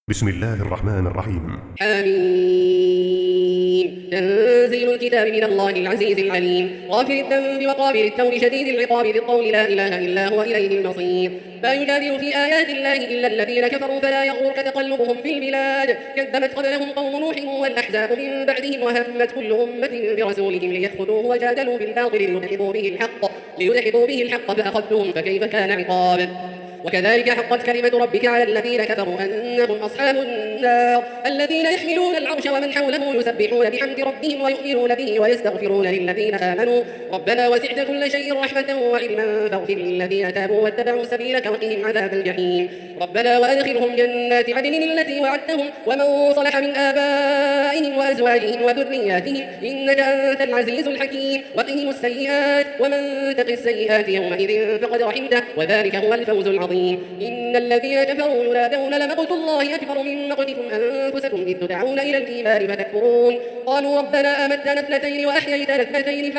بسم الله الرحمن الرحيم. حميم. تنزيل الكتاب من الله العزيز العليم غافر الذنب وقابل التوب شديد العقاب ذي الطول لا إله إلا هو إليه المصير. لا يجادل في آيات الله إلا الذين كفروا فلا يغرك تقلبهم في البلاد. كذبت قبلهم قوم نوح والأحزاب من بعدهم وهمت كل أمة برسولهم ليأخذوه وجادلوا بالباطل ليدحضوا به الحق فأخذتهم فكيف كان عقاب. وكذلك حقت كلمة ربك على الذين كفروا أنهم أصحاب النار الذين يحملون العرش ومن حوله يسبحون بحمد ربهم ويؤمنون به ويستغفرون للذين آمنوا ربنا وسعت كل شيء رحمة وعلما فاغفر للذين تابوا واتبعوا سبيلك وقهم عذاب الجحيم. ربنا وأدخلهم جنات عدن التي وعدتهم ومن صلح من آبائهم وأزواجهم وذرياتهم إنك أنت العزيز الحكيم. وقهم السيئات ومن تق السيئات يومئذ فقد رحمته وذلك هو الفوز العظيم. إن الذين كفروا ينادون لمقت الله أكبر من مقتكم أنفسكم إذ تدعون إلى الإيمان فتكفرون قالوا ربنا أمتنا اثنتين وأحييتنا اثنتين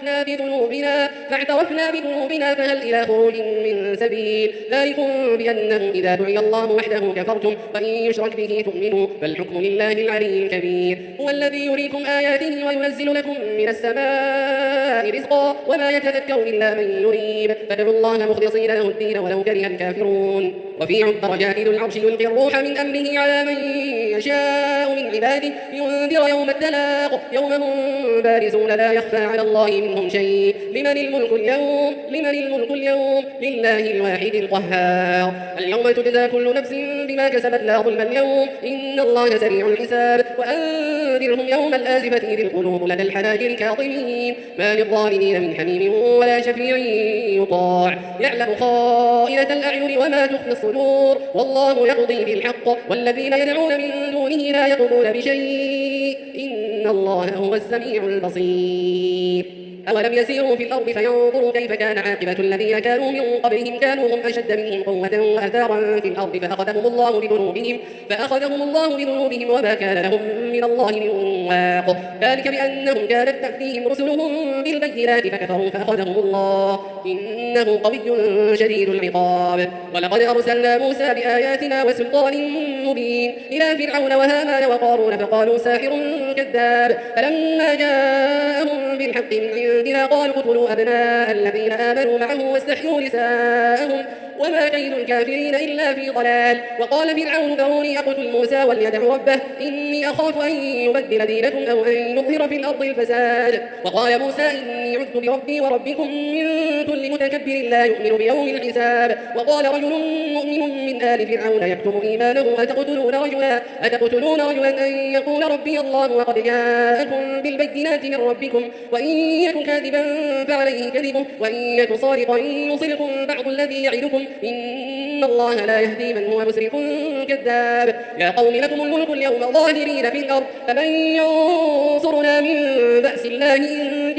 فاعترفنا بذنوبنا فهل إلى خروج من سبيل. ذلكم بأنه إذا دعي الله وحده كفرتم وإن يشرك به تؤمنوا فالحكم لله العلي الكبير. هو الذي يريكم آياته وينزل لكم من السماء رزقا وما يتذكر إلا من يريد فادعوا الله مخلصين له الدين ولو كره الكافرون. رفيع الدرجات ذو العرش يلقي الروح من أمره على من يشاء من عباده لينذر يوم التلاق يوم هم بارزون لا يخفى على الله منهم شيء. لمن الملك اليوم لله الواحد القهار. اليوم تجزى كل نفس بما كسبت لا ظلم اليوم إن الله سريع الحساب. وأنذرهم يوم الآزفة إذ القلوب لدى الحناجر كاظمين ما للظالمين من حميم ولا شفيع يطاع يعلم خائنة الأعين وما تخفي الصدور والله يقضي بالحق والذين يدعون من دونه لا يقضون بشيء إن الله هو السميع البصير. أولم يسيروا في الأرض فينظروا كيف كان عاقبة الذين كانوا من قبلهم كانوا هم أشد منهم قوة وأثارا في الأرض فأخذهم الله بذنوبهم وما كان لهم من الله من واق. ذلك بأنهم كانت تأتيهم رسلهم بالبينات فكفروا فأخذهم الله إنه قوي شديد العقاب. ولقد أرسلنا موسى بآياتنا وسلطان مبين إلى فرعون وهامان وقارون فقالوا ساحر كذاب فلما جاءهم بالحق من عندنا قالوا اقتلوا أبناء الذين آمنوا معه واستحيوا نساءهم وما كيد الكافرين إلا في ضلال. وقال فرعون ذروني أقتل موسى وليدع ربه إني أخاف أن يبدل دينكم أو أن يظهر في الأرض الفساد. وقال موسى إني عذت بربي وربكم من كل متكبر لا يؤمن بيوم الحساب. وقال رجل مؤمن من آل فرعون يكتم إيمانه أتقتلون رجلا أن يقول ربي الله وقد جاءكم بالبينات من ربكم وإن يكن كاذبا فعليه كذبه وإن يكن صادقا يصلكم بعض الذي يعدكم إن الله لا يهدي من هو مسرف كذاب. يا قوم لكم الملك اليوم ظاهرين في الأرض فمن ينصرنا من بأس الله إن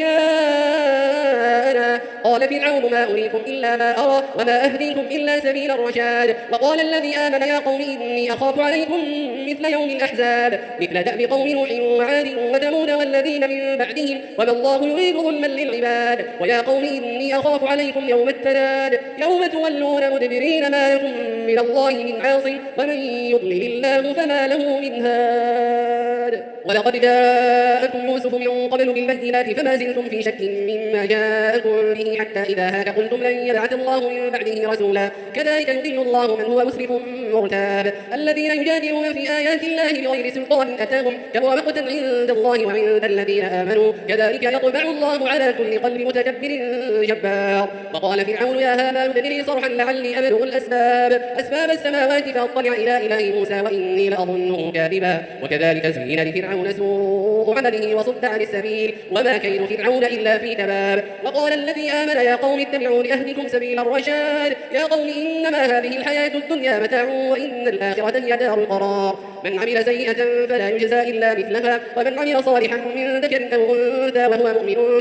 جاءنا. قال فرعون ما أريكم إلا ما أرى وما أهديكم إلا سبيل الرشاد. وقال الذي آمن يا قوم إني أخاف عليكم مثل يوم الأحزاب مثل دأب قوم نوح وعاد وثمود والذين من بعدهم وما الله يريد ظلما للعباد. ويا قوم إني أخاف عليكم يوم التناد يوم تولون مدبرين ما لكم من الله من عاصم ومن يضلل الله فما له من هاد. ولقد جاءكم يوسف من قبل بالبينات فما زلتم في شك مما جاءكم به حتى إذا هلك قلتم لن يبعث الله من بعده رسولا كذلك يضل الله من هو مسرف مرتاب. الذين يجادلون في آيات الله بغير سلطان أتاهم كبر مقتا عند الله وعند الذين آمنوا كذلك يطبع الله على كل قلب متكبر جبار. وقال فرعون يا هامان ابن لي صرحا لعلي أبلغ أسباب السماوات فأطلع إلى إله موسى وإني لأظنه كاذبا. وكذلك زين لفرعون سوء عمله وصد عن السبيل وما كيد فرعون إلا في تباب. وقال الذي آمن يا قوم اتبعون أهدكم سبيل الرشاد. يا قوم إنما هذه الحياة الدنيا متاع وإن الآخرة هي دار القرار. من عمل سيئة فلا يجزى إلا مثلها ومن عمل صالحا من ذكر أو أنثى وهو مؤمن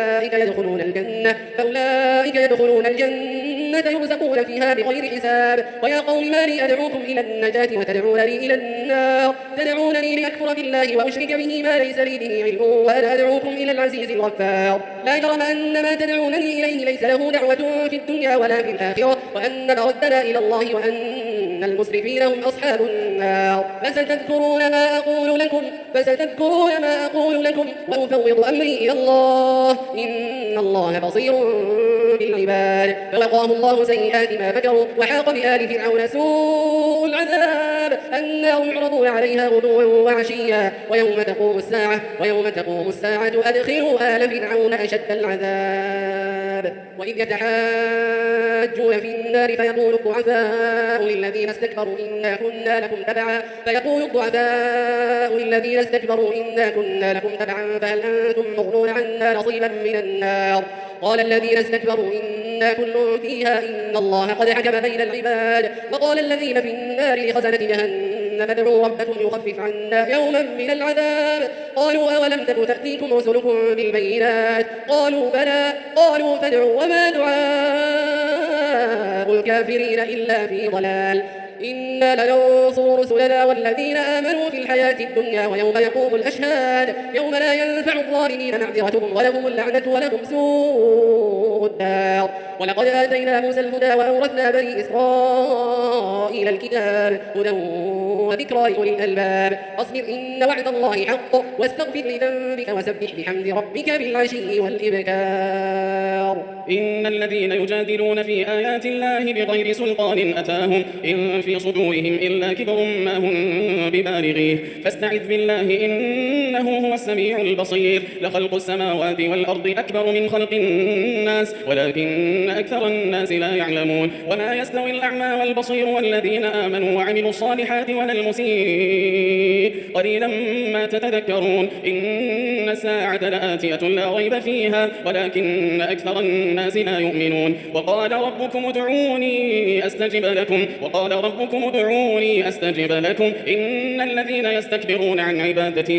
فأولئك يدخلون الجنة يرزقون فيها بغير حساب. ويا قوم ما لي أدعوكم إلى النجاة وتدعونني إلى النار تدعونني لأكفر بالله وأشرك به ما ليس لي به علم وأنا أدعوكم إلى العزيز الغفار. لا جرم أن ما تدعونني إليه ليس له دعوة في الدنيا ولا في الآخرة وأن مردنا إلى الله وأن المسرفين هم أصحاب النار. فستذكرون ما أقول لكم وأفوض أمري إلى الله إن الله بصير بالعباد. فوقاه الله سيئات ما مكروا وحاق بآل فرعون سوء العذاب النار يعرضون عليها غدوا وعشيا ويوم تقوم الساعة أدخلوا آل فرعون أشد العذاب. وإذ يتحاجون في النار فيقول الضعفاء للذين استكبروا إنا كنا لكم تبعا فهل أنتم مغنون عنا نصيبا من النار. قال الذين استكبروا إنا كل فيها إن الله قد حكم بين العباد. وقال الذين في النار لخزنة جهنم ادعوا ربكم يخفف عنا يوما من العذاب. قالوا أولم تك تأتيكم رسلكم بالبينات قالوا بلى قالوا فادعوا وما دعاء الكافرين إلا في ضلال. إنا لننصر رسلنا والذين آمنوا في الحياة الدنيا ويوم يقوم الأشهاد يوم لا ينفع الظالمين معذرتهم ولهم اللعنة ولهم سوء الدار. ولقد آتينا موسى الهدى وأورثنا بني إسرائيل الكتاب هدى وذكرى لأولي الألباب. فاصبر إن وعد الله حق واستغفر لذنبك وسبح بحمد ربك بالعشي والإبكار. إن الذين يجادلون في آيات الله بغير سلطان أتاهم إن في صدورهم إلا كبر ما هم ببالغيه فاستعذ بالله إنه هو السميع البصير. لخلق السماوات والأرض أكبر من خلق الناس ولكن أكثر الناس لا يعلمون. وما يستوي الأعمى والبصير والذين آمنوا وعملوا الصالحات ولا المسيء قليلا ما تتذكرون. إن الساعة لآتية لا ريب فيها ولكن أكثر الناس لا يؤمنون. وقال ربكم ادعوني أستجب لكم إن الذين يستكبرون عن عبادتي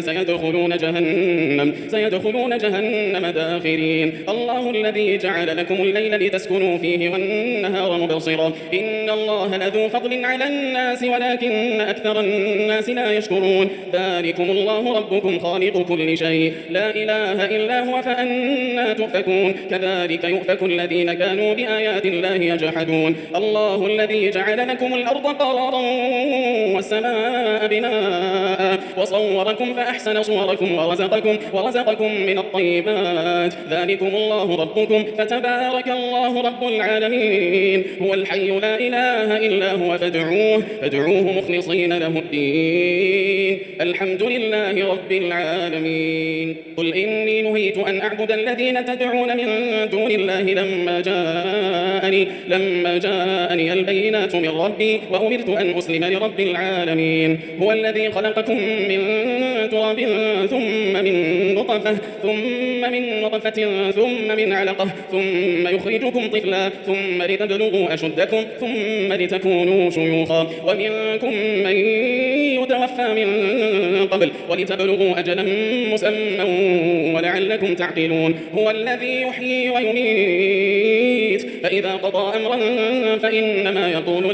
سيدخلون جهنم داخرين. الله الذي جعل لكم الليل لتسكنوا فيه والنهار مبصرا إن الله لذو فضل على الناس ولكن أكثر الناس لا يشكرون. ذلكم الله ربكم خالق كل شيء لا إله إلا هو فأنا تؤفكون. كذلك يؤفك الذين كانوا بآيات الله يجحدون. الله الذي جعل لكم الأرض قرارا والسماء بناء وصوركم فأحسن صوركم ورزقكم من الطيبات. ذلكم الله ربكم فتبارك الله رب العالمين. هو الحي لا إله إلا هو فادعوه مخلصين له الدين. الحمد لله رب العالمين. قل إني نهيت أن أعبد الذين تدعون من دون الله لما جاءني البينات من ربي وأمرت أن أسلم لرب العالمين. هو الذي خلقكم من تراب ثم من نطفة ثم من علقة ثم يخرجكم طفلا ثم لتبلغوا أشدكم ثم لتكونوا شيوخا ومنكم من يتوفى من قبل ولتبلغوا أجلا مسمى ولعلكم تعقلون. هو الذي يحيي ويميت فإذا قضى أمرا فإنما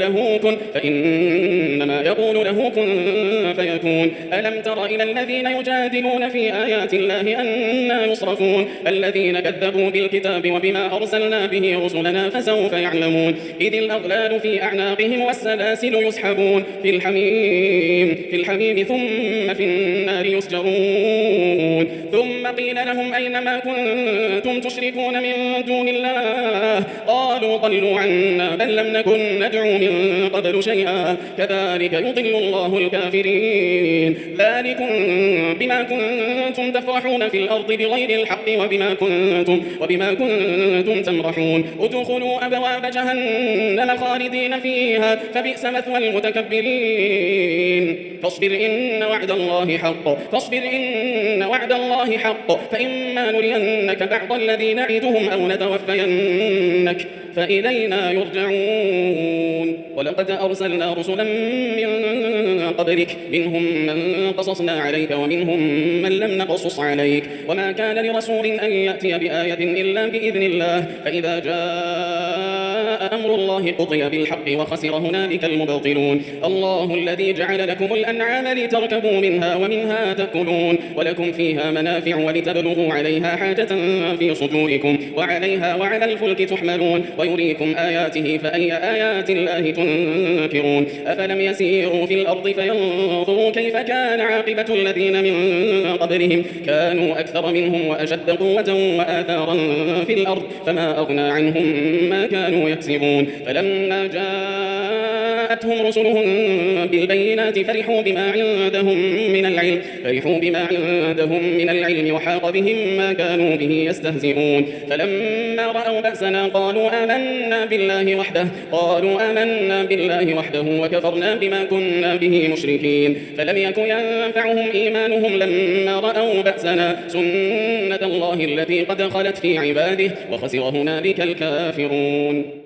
يقول له كن فيكون. ألم تر إلى الذين يجادلون في آيات الله أنى يصرفون الذين كذبوا بالكتاب وبما أرسلنا به رسلنا فسوف يعلمون. إذ الأغلال في أعناقهم والسلاسل يسحبون في الحميم ثم في النار يسجرون. ثم قيل لهم أين ما كنتم تشركون من دون الله قالوا ضلوا عنا بل لم نكن ندعو من قبل شيئا كذلك يضل الله الكافرين. ذلكم بما كنتم تفرحون في الأرض بغير الحق وبما كنتم تمرحون. ادخلوا أبواب جهنم خالدين فيها فبئس مثوى المتكبرين. فاصبر إن وعد الله حق فإما نرينك بعض الذي نعدهم أو نتوفينك فإلينا يرجعون. ولقد أرسلنا رسلا من قبلك منهم من قصصنا عليك ومنهم من لم نقصص عليك وما كان لرسول أن يأتي بآية إلا بإذن الله فإذا جاء أمر الله قضي بالحق وخسر هنالك المبطلون. الله الذي جعل لكم الأنعام لتركبوا منها ومنها تأكلون ولكم فيها منافع ولتبلغوا عليها حاجة في صدوركم وعليها وعلى الفلك تحملون ويريكم آياته فأي آيات الله تنكرون. أفلم يسيروا في الأرض فينظروا كيف كان عاقبة الذين من قبلهم كانوا أكثر منهم وأشد قوة وآثارا في الأرض فما أغنى عنهم ما كانوا يكسبون. فلما جاءتهم رسلهم بالبينات فرحوا بما عندهم من العلم وحاق بهم ما كانوا به يستهزئون. فلما رأوا بأسنا قالوا آمنا بالله وحده وكفرنا بما كنا به مشركين. فلم يكن ينفعهم إيمانهم لما رأوا بأسنا سنة الله التي قد خلت في عباده وخسر هنالك الكافرون.